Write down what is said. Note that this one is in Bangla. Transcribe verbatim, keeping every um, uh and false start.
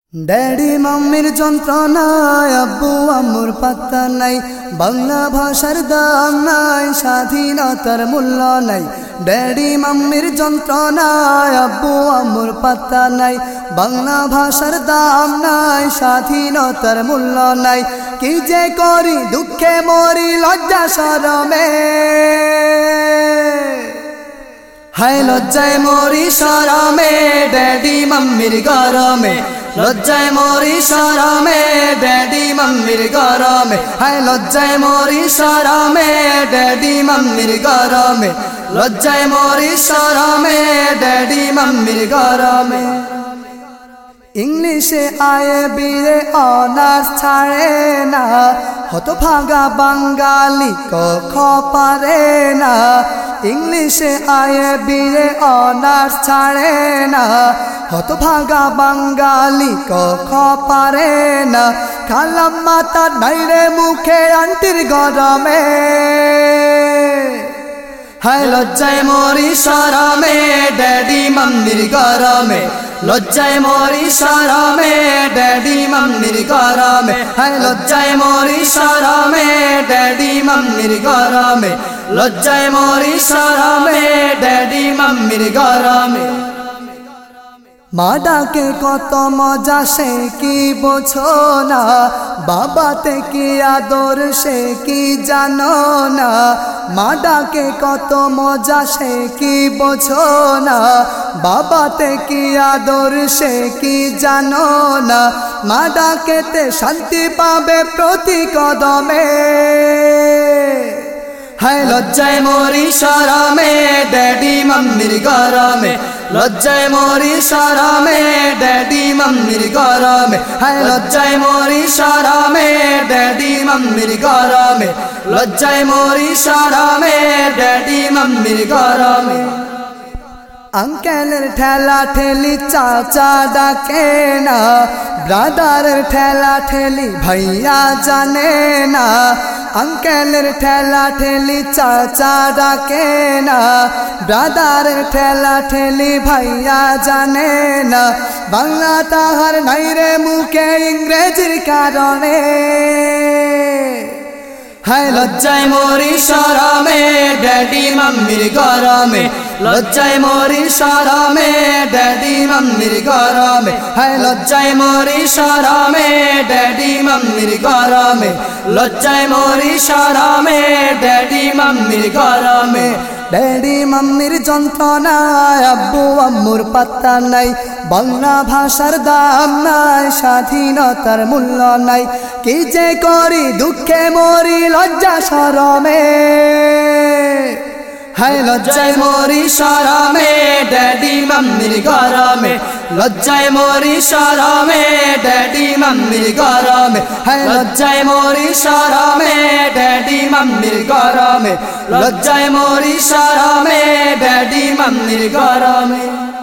ড্যাডি মাম্মির যন্ত্রণায় আব্বু আম্মুর পাত্তা নাই, বাংলা ভাষার দাম নাই, স্বাধীনতার মূল্য নাই। ড্যাডি মাম্মির যন্ত্রণায় আব্বু আম্মুর পাত্তা নাই, বাংলা ভাষার দাম নাই, স্বাধীনতার মূল্য নাই। কি যে করি দুঃখে মরি লজ্জা শরমে, হায় লজ্জায় মরি শরমে, ড্যাডি মাম্মির গরমে। লজ্জায় মরি শরমে, ড্যাডি মাম্মির গরমে। হায় লজ্জায় মরি শরমে, ড্যাডি মাম্মির গরমে। লজ্জায় মরি শরমে, ড্যাডি মাম্মির গরমে। ইংলিশে আয়ে বিয়ে অনার্স ছাড়ে না, হতভাগা বাঙালি ক খ পারে না। ইংলিশে আয়ে বিয়ে অনার্স ছাড়ে না, হতভাগা বাঙালি ক খ পারে না। খালাম মাতা নাইরে মুখে আন্টির গরমে, হায় লজ্জায় মরি শরমে, ড্যাডি মাম্মির গরমে। লজ্জায় মরি শরমে, ড্যাডি মাম্মির গরমে। হায় লজ্জায় মরি শরমে, ড্যাডি মাম্মির গরমে। লজ্জায় মরি শরমে, ড্যাডি মাম্মির গরমে। মা ডাকে কত মজা সে কি বোঝো না, বাবাতে কি আদর সে কি জানো না। মা ডাকে কত মজা সে কি বোঝো না, বাবাতে কি আদর সে কি জানো না। মা ডাকেতে শান্তি পাবে প্রতি কদমে, হায় লজ্জায় মরি শরমে, ড্যাডি মাম্মির গরমে। লজ্জায় মরি শরমে, ড্যাডি মাম্মির গরমে। হায় লজ্জায় মরি শরমে, ড্যাডি মাম্মির গরমে। লজ্জায় মরি শরমে, ড্যাডি মাম্মির গরমে। আঙ্কেলের ঠেলা ঠেলি চাচা ডাকে না, ব্রাদারের ঠেলা ঠেলি ভাইয়া জানে না। আঙ্কেলের ঠেলা ঠেলি চাচা ডাকে না, ব্রাদারের ঠেলা ঠেলি ভাইয়া জানে না। বাংলা তাহার নাইরে মুখে ইংরেজির কারণে, হায় লজ্জায় মরি শরমে, ড্যাডি মাম্মির গরমে। লজ্জায় মরি শরমে, ড্যাডি মাম্মির গরমে। হায় লজ্জায় মরি শরমে, ড্যাডি মাম্মির গরমে। লজ্জায় মরি শরমে, ড্যাডি মাম্মির গরমে। ড্যাডি মাম্মির যন্ত্রণায় আব্বু আম্মুর পাত্তা নাই, বাংলা ভাষার দাম নাই, স্বাধীনতার মূল্য নাই। কি যে করি দুঃখে মরি লজ্জা শরমে, হায় লজ্জায় মরি শরমে, ড্যাডি মাম্মির গরমে। লজ্জায় মরি শরমে, ড্যাডি মাম্মির গরমে। হায় লজ্জায় মরি শরমে, ড্যাডি মাম্মির গরমে। লজ্জায় মরি শরমে, ড্যাডি মাম্মির গরমে।